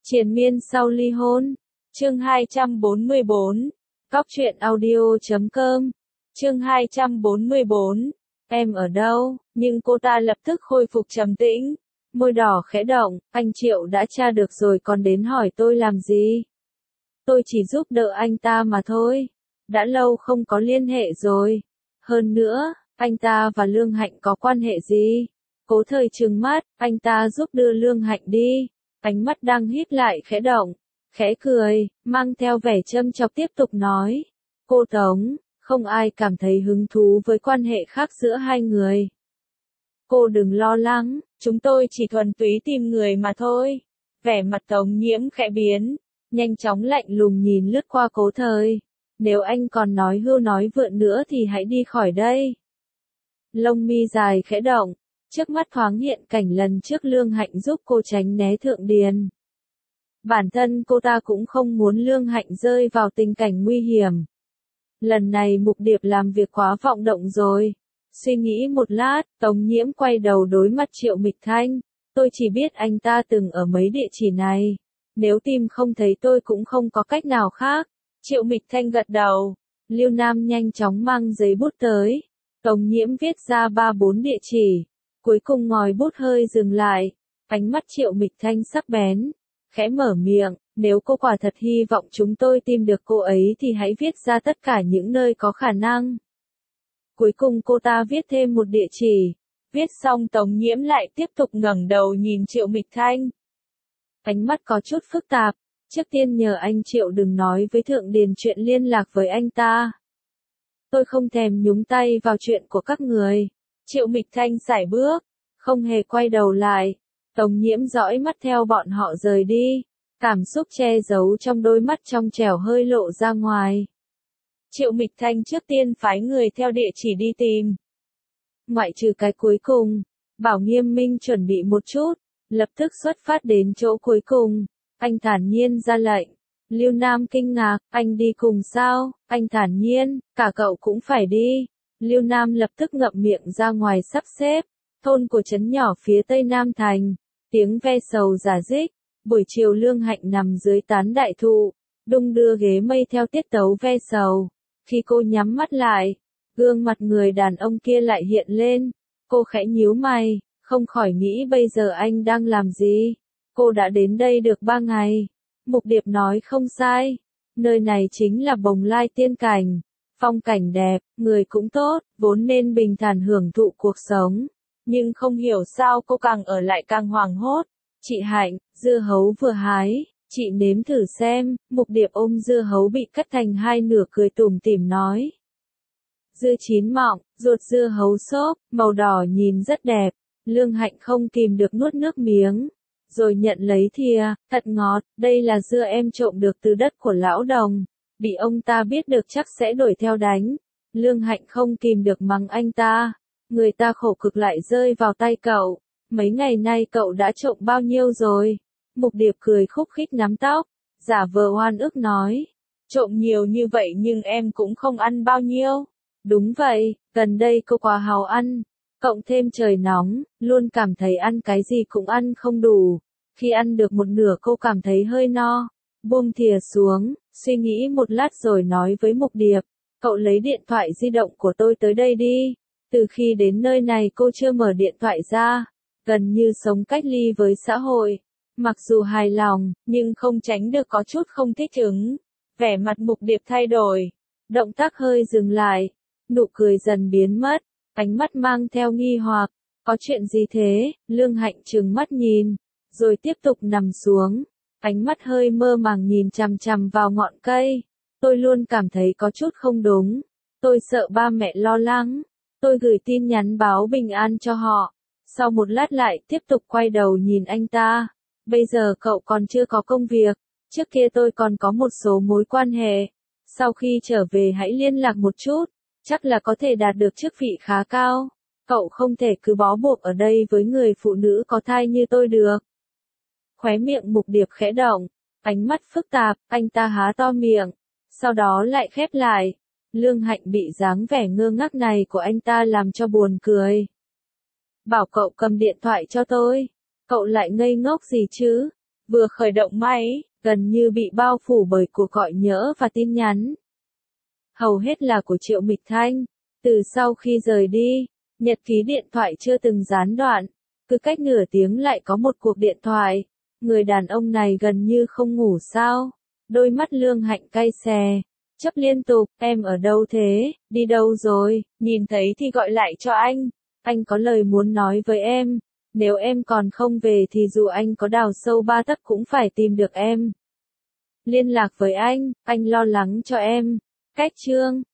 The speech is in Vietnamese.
Triền miên sau ly hôn. Chương 244. Cóc truyện audio.com. Chương 244. Em ở đâu? Nhưng cô ta lập tức khôi phục trầm tĩnh. Môi đỏ khẽ động, anh Triệu đã tra được rồi còn đến hỏi tôi làm gì? Tôi chỉ giúp đỡ anh ta mà thôi. Đã lâu không có liên hệ rồi. Hơn nữa, anh ta và Lương Hạnh có quan hệ gì? Cố Thời trừng mắt, anh ta giúp đưa Lương Hạnh đi. Ánh mắt đang híp lại khẽ động, khẽ cười, mang theo vẻ châm chọc tiếp tục nói. Cô Tống, không ai cảm thấy hứng thú với quan hệ khác giữa hai người. Cô đừng lo lắng, chúng tôi chỉ thuần túy tìm người mà thôi. Vẻ mặt Tống Nhiễm khẽ biến, nhanh chóng lạnh lùng nhìn lướt qua Cố Thời. Nếu anh còn nói hưu nói vượn nữa thì hãy đi khỏi đây. Lông mi dài khẽ động. Trước mắt thoáng hiện cảnh lần trước Lương Hạnh giúp cô tránh né Thượng Điền. Bản thân cô ta cũng không muốn Lương Hạnh rơi vào tình cảnh nguy hiểm. Lần này Mục Điệp làm việc quá vọng động rồi. Suy nghĩ một lát, Tống Nhiễm quay đầu đối mặt Triệu Mịch Thanh. Tôi chỉ biết anh ta từng ở mấy địa chỉ này. Nếu tìm không thấy tôi cũng không có cách nào khác. Triệu Mịch Thanh gật đầu. Lưu Nam nhanh chóng mang giấy bút tới. Tống Nhiễm viết ra 3-4 địa chỉ. Cuối cùng ngòi bút hơi dừng lại, ánh mắt Triệu Mịch Thanh sắc bén, khẽ mở miệng, nếu cô quả thật hy vọng chúng tôi tìm được cô ấy thì hãy viết ra tất cả những nơi có khả năng. Cuối cùng cô ta viết thêm một địa chỉ, viết xong Tống Nhiễm lại tiếp tục ngẩng đầu nhìn Triệu Mịch Thanh. Ánh mắt có chút phức tạp, trước tiên nhờ anh Triệu đừng nói với Thượng Điền chuyện liên lạc với anh ta. Tôi không thèm nhúng tay vào chuyện của các người. Triệu Mịch Thanh sải bước, không hề quay đầu lại. Tống Nhiễm dõi mắt theo bọn họ rời đi, cảm xúc che giấu trong đôi mắt trong trẻo hơi lộ ra ngoài. Triệu Mịch Thanh trước tiên phái người theo địa chỉ đi tìm. Ngoại trừ cái cuối cùng, bảo Nghiêm Minh chuẩn bị một chút, lập tức xuất phát đến chỗ cuối cùng. Anh thản nhiên ra lệnh. Lưu Nam kinh ngạc, anh đi cùng sao? Anh thản nhiên, cả cậu cũng phải đi. Lưu Nam lập tức ngậm miệng ra ngoài sắp xếp, thôn của trấn nhỏ phía tây Nam Thành, tiếng ve sầu rả rích, buổi chiều Lương Hạnh nằm dưới tán đại thụ, đung đưa ghế mây theo tiết tấu ve sầu. Khi cô nhắm mắt lại, gương mặt người đàn ông kia lại hiện lên, cô khẽ nhíu mày, không khỏi nghĩ bây giờ anh đang làm gì. Cô đã đến đây được 3 ngày, Mục Điệp nói không sai, nơi này chính là Bồng Lai Tiên Cảnh. Phong cảnh đẹp, người cũng tốt, vốn nên bình thản hưởng thụ cuộc sống. Nhưng không hiểu sao cô càng ở lại càng hoảng hốt. Chị Hạnh, dưa hấu vừa hái, chị nếm thử xem. Mục Điệp ôm dưa hấu bị cắt thành hai nửa cười tủm tỉm nói. Dưa chín mọng, ruột dưa hấu xốp, màu đỏ nhìn rất đẹp. Lương Hạnh không kìm được nuốt nước miếng. Rồi nhận lấy thìa, thật ngọt, đây là dưa em trộm được từ đất của lão Đồng. Bị ông ta biết được chắc sẽ đuổi theo đánh. Lương Hạnh không kìm được mắng anh ta. Người ta khổ cực lại rơi vào tay cậu. Mấy ngày nay cậu đã trộm bao nhiêu rồi? Mục Điệp cười khúc khích nắm tóc, giả vờ oan ức nói. Trộm nhiều như vậy nhưng em cũng không ăn bao nhiêu. Đúng vậy, gần đây cô quá hào ăn. Cộng thêm trời nóng, luôn cảm thấy ăn cái gì cũng ăn không đủ. Khi ăn được một nửa cô cảm thấy hơi no. Buông thìa xuống, suy nghĩ một lát rồi nói với Mục Điệp, cậu lấy điện thoại di động của tôi tới đây đi. Từ khi đến nơi này cô chưa mở điện thoại ra, gần như sống cách ly với xã hội. Mặc dù hài lòng, nhưng không tránh được có chút không thích ứng. Vẻ mặt Mục Điệp thay đổi, động tác hơi dừng lại, nụ cười dần biến mất, ánh mắt mang theo nghi hoặc. Có chuyện gì thế? Lương Hạnh trừng mắt nhìn, rồi tiếp tục nằm xuống. Ánh mắt hơi mơ màng nhìn chằm chằm vào ngọn cây. Tôi luôn cảm thấy có chút không đúng. Tôi sợ ba mẹ lo lắng. Tôi gửi tin nhắn báo bình an cho họ. Sau một lát lại tiếp tục quay đầu nhìn anh ta. Bây giờ cậu còn chưa có công việc. Trước kia tôi còn có một số mối quan hệ. Sau khi trở về hãy liên lạc một chút. Chắc là có thể đạt được chức vị khá cao. Cậu không thể cứ bó buộc ở đây với người phụ nữ có thai như tôi được. Khóe miệng Mục Điệp khẽ động, ánh mắt phức tạp, anh ta há to miệng, sau đó lại khép lại. Lương Hạnh bị dáng vẻ ngơ ngác này của anh ta làm cho buồn cười. Bảo cậu cầm điện thoại cho tôi, cậu lại ngây ngốc gì chứ? Vừa khởi động máy, gần như bị bao phủ bởi cuộc gọi nhỡ và tin nhắn. Hầu hết là của Triệu Mịch Thanh. Từ sau khi rời đi, nhật ký điện thoại chưa từng gián đoạn. Cứ cách nửa tiếng lại có một cuộc điện thoại. Người đàn ông này gần như không ngủ sao. Đôi mắt Lương Hạnh cay xè. Chấp liên tục, em ở đâu thế, đi đâu rồi, nhìn thấy thì gọi lại cho anh có lời muốn nói với em. Nếu em còn không về thì dù anh có đào sâu 3 tấc cũng phải tìm được em. Liên lạc với anh lo lắng cho em. Cách chương